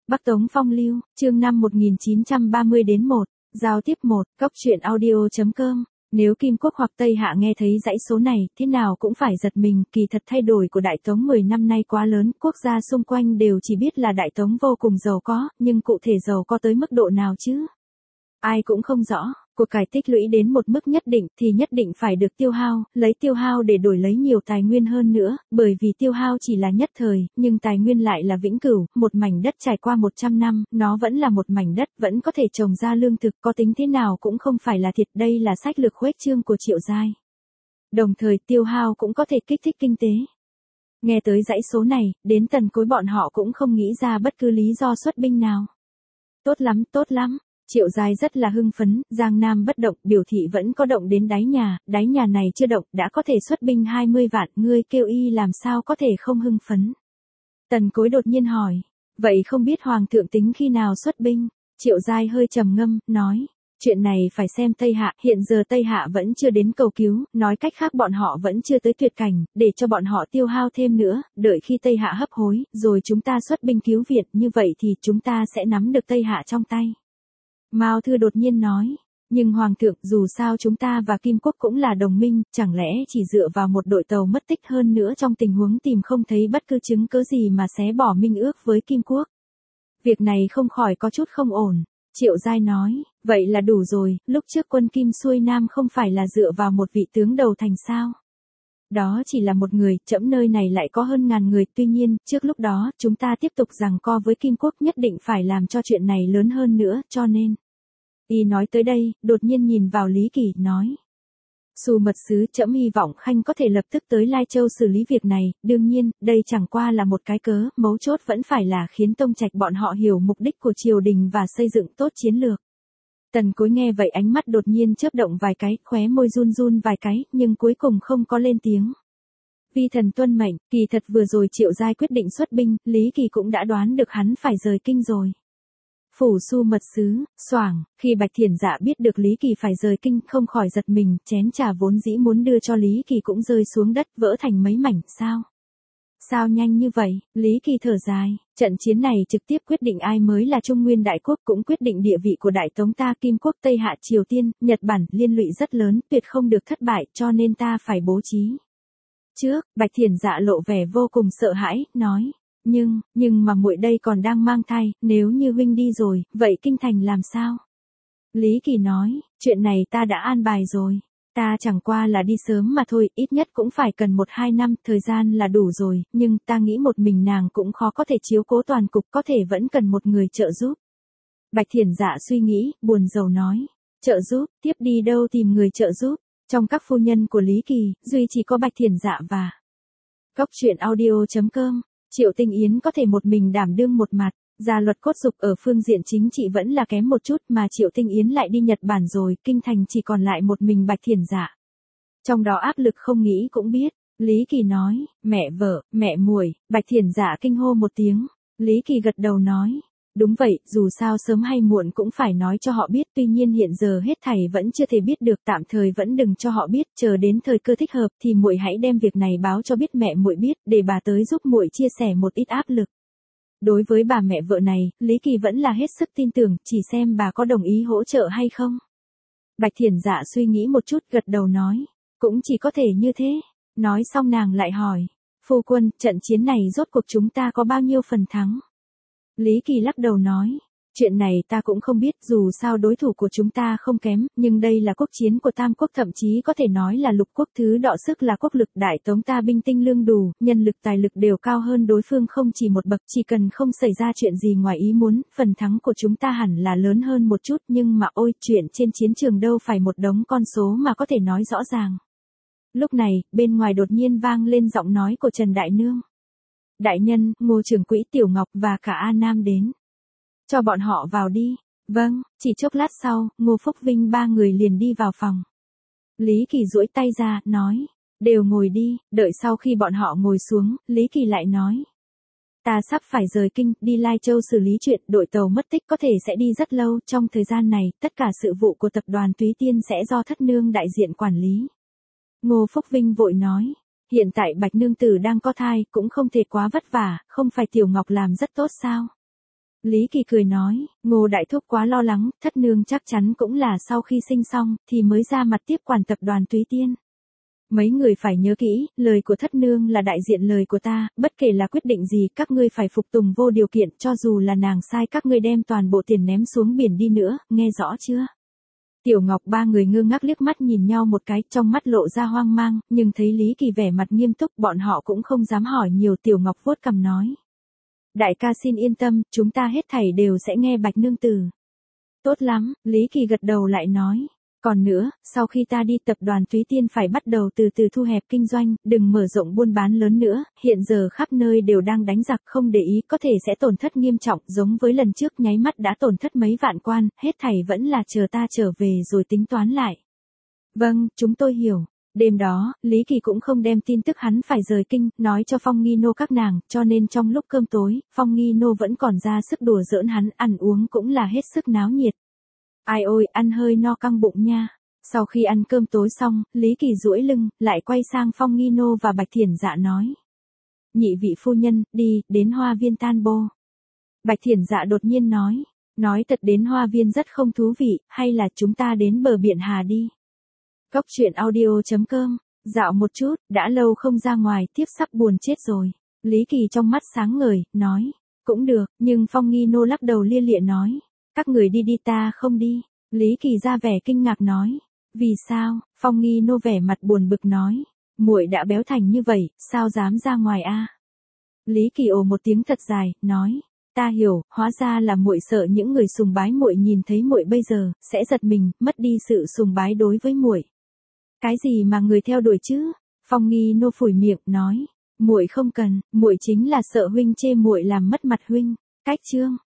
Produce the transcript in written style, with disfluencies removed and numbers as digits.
Bắc Tống Phong Lưu, chương năm 1930-1, giao tiếp 1, góc truyện audio.com. Nếu Kim Quốc hoặc Tây Hạ nghe thấy dãy số này, thế nào cũng phải giật mình, kỳ thật thay đổi của Đại Tống 10 năm nay quá lớn, quốc gia xung quanh đều chỉ biết là Đại Tống vô cùng giàu có, nhưng cụ thể giàu có tới mức độ nào chứ? Ai cũng không rõ, cuộc cải tích lũy đến một mức nhất định thì nhất định phải được tiêu hao, lấy tiêu hao để đổi lấy nhiều tài nguyên hơn nữa, bởi vì tiêu hao chỉ là nhất thời, nhưng tài nguyên lại là vĩnh cửu, một mảnh đất trải qua 100 năm, nó vẫn là một mảnh đất, vẫn có thể trồng ra lương thực, có tính thế nào cũng không phải là thiệt, đây là sách lược khuếch trương của Triệu Giai. Đồng thời tiêu hao cũng có thể kích thích kinh tế. Nghe tới dãy số này, đến Tần Cối bọn họ cũng không nghĩ ra bất cứ lý do xuất binh nào. Tốt lắm, tốt lắm. Triệu Giai rất là hưng phấn, Giang Nam bất động, biểu thị vẫn có động đến đáy nhà này chưa động, đã có thể xuất binh 20 vạn, ngươi kêu y làm sao có thể không hưng phấn. Tần Cối đột nhiên hỏi, vậy không biết Hoàng thượng tính khi nào xuất binh? Triệu Giai hơi trầm ngâm, nói, chuyện này phải xem Tây Hạ, hiện giờ Tây Hạ vẫn chưa đến cầu cứu, nói cách khác bọn họ vẫn chưa tới tuyệt cảnh, để cho bọn họ tiêu hao thêm nữa, đợi khi Tây Hạ hấp hối, rồi chúng ta xuất binh cứu viện, như vậy thì chúng ta sẽ nắm được Tây Hạ trong tay. Mao Thư đột nhiên nói, nhưng Hoàng thượng, dù sao chúng ta và Kim Quốc cũng là đồng minh, chẳng lẽ chỉ dựa vào một đội tàu mất tích hơn nữa trong tình huống tìm không thấy bất cứ chứng cớ gì mà xé bỏ minh ước với Kim Quốc. Việc này không khỏi có chút không ổn. Triệu Giai nói, vậy là đủ rồi, lúc trước quân Kim xuôi Nam không phải là dựa vào một vị tướng đầu thành sao? Đó chỉ là một người, trẫm nơi này lại có hơn ngàn người, tuy nhiên, trước lúc đó, chúng ta tiếp tục giằng co với Kim Quốc, nhất định phải làm cho chuyện này lớn hơn nữa, cho nên. Y nói tới đây, đột nhiên nhìn vào Lý Kỳ, nói. Xu mật sứ, trẫm hy vọng Khanh có thể lập tức tới Lai Châu xử lý việc này, đương nhiên, đây chẳng qua là một cái cớ, mấu chốt vẫn phải là khiến Tông Trạch bọn họ hiểu mục đích của triều đình và xây dựng tốt chiến lược. Tần Cối nghe vậy ánh mắt đột nhiên chớp động vài cái, khóe môi run run vài cái, nhưng cuối cùng không có lên tiếng. Vi thần tuân mệnh, kỳ thật vừa rồi Triệu Giai quyết định xuất binh, Lý Kỳ cũng đã đoán được hắn phải rời kinh rồi. Phủ Xu mật sứ, xoảng, khi Bạch Thiển Dạ biết được Lý Kỳ phải rời kinh, không khỏi giật mình, chén trà vốn dĩ muốn đưa cho Lý Kỳ cũng rơi xuống đất, vỡ thành mấy mảnh, sao? Sao nhanh như vậy? Lý Kỳ thở dài, trận chiến này trực tiếp quyết định ai mới là Trung Nguyên Đại Quốc, cũng quyết định địa vị của Đại Tống ta, Kim Quốc, Tây Hạ, Triều Tiên, Nhật Bản, liên lụy rất lớn, tuyệt không được thất bại, cho nên ta phải bố trí. Trước, Bạch Thiển Dạ lộ vẻ vô cùng sợ hãi, nói, nhưng mà muội đây còn đang mang thai, nếu như huynh đi rồi, vậy kinh thành làm sao? Lý Kỳ nói, chuyện này ta đã an bài rồi. Ta chẳng qua là đi sớm mà thôi, ít nhất cũng phải cần 1-2 năm, thời gian là đủ rồi, nhưng ta nghĩ một mình nàng cũng khó có thể chiếu cố toàn cục, có thể vẫn cần một người trợ giúp. Bạch Thiển Dạ suy nghĩ, buồn rầu nói, trợ giúp, tiếp đi đâu tìm người trợ giúp, trong các phu nhân của Lý Kỳ, duy chỉ có Bạch Thiển Dạ và góc truyện audio.com, Triệu Tinh Yến có thể một mình đảm đương một mặt. Gia luật cốt dục ở phương diện chính trị vẫn là kém một chút mà Triệu Tinh Yến lại đi Nhật Bản rồi, kinh thành chỉ còn lại một mình Bạch Thiển Dạ. Trong đó áp lực không nghĩ cũng biết, Lý Kỳ nói, mẹ vợ, mẹ muội, Bạch Thiển Dạ kinh hô một tiếng, Lý Kỳ gật đầu nói, đúng vậy, dù sao sớm hay muộn cũng phải nói cho họ biết, tuy nhiên hiện giờ hết thảy vẫn chưa thể biết được, tạm thời vẫn đừng cho họ biết, chờ đến thời cơ thích hợp thì muội hãy đem việc này báo cho biết mẹ muội biết, để bà tới giúp muội chia sẻ một ít áp lực. Đối với bà mẹ vợ này, Lý Kỳ vẫn là hết sức tin tưởng, chỉ xem bà có đồng ý hỗ trợ hay không. Bạch Thiển Dạ suy nghĩ một chút, gật đầu nói, cũng chỉ có thể như thế. Nói xong nàng lại hỏi, phu quân, trận chiến này rốt cuộc chúng ta có bao nhiêu phần thắng? Lý Kỳ lắc đầu nói, chuyện này ta cũng không biết, dù sao đối thủ của chúng ta không kém, nhưng đây là quốc chiến của Tam Quốc, thậm chí có thể nói là lục quốc, thứ đọ sức là quốc lực, Đại Tống ta binh tinh lương đủ, nhân lực tài lực đều cao hơn đối phương không chỉ một bậc, chỉ cần không xảy ra chuyện gì ngoài ý muốn, phần thắng của chúng ta hẳn là lớn hơn một chút, nhưng mà ôi, chuyện trên chiến trường đâu phải một đống con số mà có thể nói rõ ràng. Lúc này, bên ngoài đột nhiên vang lên giọng nói của Trần Đại Nương. Đại nhân, Ngô Trưởng Quỹ, Tiểu Ngọc và cả A Nam đến. Cho bọn họ vào đi. Vâng, chỉ chốc lát sau, Ngô Phúc Vinh ba người liền đi vào phòng. Lý Kỳ duỗi tay ra, nói, đều ngồi đi, đợi sau khi bọn họ ngồi xuống, Lý Kỳ lại nói. Ta sắp phải rời kinh, đi Lai Châu xử lý chuyện, đội tàu mất tích có thể sẽ đi rất lâu, trong thời gian này, tất cả sự vụ của tập đoàn Túy Tiên sẽ do Thất Nương đại diện quản lý. Ngô Phúc Vinh vội nói, hiện tại Bạch Nương Tử đang có thai, cũng không thể quá vất vả, không phải Tiểu Ngọc làm rất tốt sao? Lý Kỳ cười nói, Ngô Đại Thúc quá lo lắng, thất nương chắc chắn cũng là sau khi sinh xong, thì mới ra mặt tiếp quản tập đoàn Túy Tiên. Mấy người phải nhớ kỹ, lời của thất nương là đại diện lời của ta, bất kể là quyết định gì các ngươi phải phục tùng vô điều kiện, cho dù là nàng sai các ngươi đem toàn bộ tiền ném xuống biển đi nữa, nghe rõ chưa? Tiểu Ngọc ba người ngơ ngác liếc mắt nhìn nhau một cái, trong mắt lộ ra hoang mang, nhưng thấy Lý Kỳ vẻ mặt nghiêm túc, bọn họ cũng không dám hỏi nhiều. Tiểu Ngọc vuốt cằm nói. Đại ca xin yên tâm, chúng ta hết thảy đều sẽ nghe Bạch nương tử. Tốt lắm, Lý Kỳ gật đầu lại nói. Còn nữa, sau khi ta đi tập đoàn Túy Tiên phải bắt đầu từ từ thu hẹp kinh doanh, đừng mở rộng buôn bán lớn nữa, hiện giờ khắp nơi đều đang đánh giặc, không để ý có thể sẽ tổn thất nghiêm trọng, giống với lần trước nháy mắt đã tổn thất mấy vạn quan, hết thảy vẫn là chờ ta trở về rồi tính toán lại. Vâng, chúng tôi hiểu. Đêm đó, Lý Kỳ cũng không đem tin tức hắn phải rời kinh, nói cho Phong Nghi Nô các nàng, cho nên trong lúc cơm tối, Phong Nghi Nô vẫn còn ra sức đùa giỡn hắn, ăn uống cũng là hết sức náo nhiệt. Ai ôi, ăn hơi no căng bụng nha. Sau khi ăn cơm tối xong, Lý Kỳ duỗi lưng, lại quay sang Phong Nghi Nô và Bạch Thiển Dạ nói. Nhị vị phu nhân, đi, đến hoa viên tan bô. Bạch Thiển Dạ đột nhiên nói thật đến hoa viên rất không thú vị, hay là chúng ta đến bờ biển Hà đi. Cốc truyện audio.com, dạo một chút, đã lâu không ra ngoài, tiếp sắp buồn chết rồi. Lý Kỳ trong mắt sáng ngời, nói, cũng được, nhưng Phong Nghi Nô lắc đầu lia lịa nói. Các người đi đi ta không đi. Lý Kỳ ra vẻ kinh ngạc nói. Vì sao? Phong Nghi Nô vẻ mặt buồn bực nói. Muội đã béo thành như vậy, sao dám ra ngoài a? Lý Kỳ ồ một tiếng thật dài, nói. Ta hiểu, hóa ra là muội sợ những người sùng bái muội nhìn thấy muội bây giờ, sẽ giật mình, mất đi sự sùng bái đối với muội. Cái gì mà người theo đuổi chứ? Phong Nghi Nô phủi miệng, nói. Muội không cần, muội chính là sợ huynh chê muội làm mất mặt huynh. Cách chương.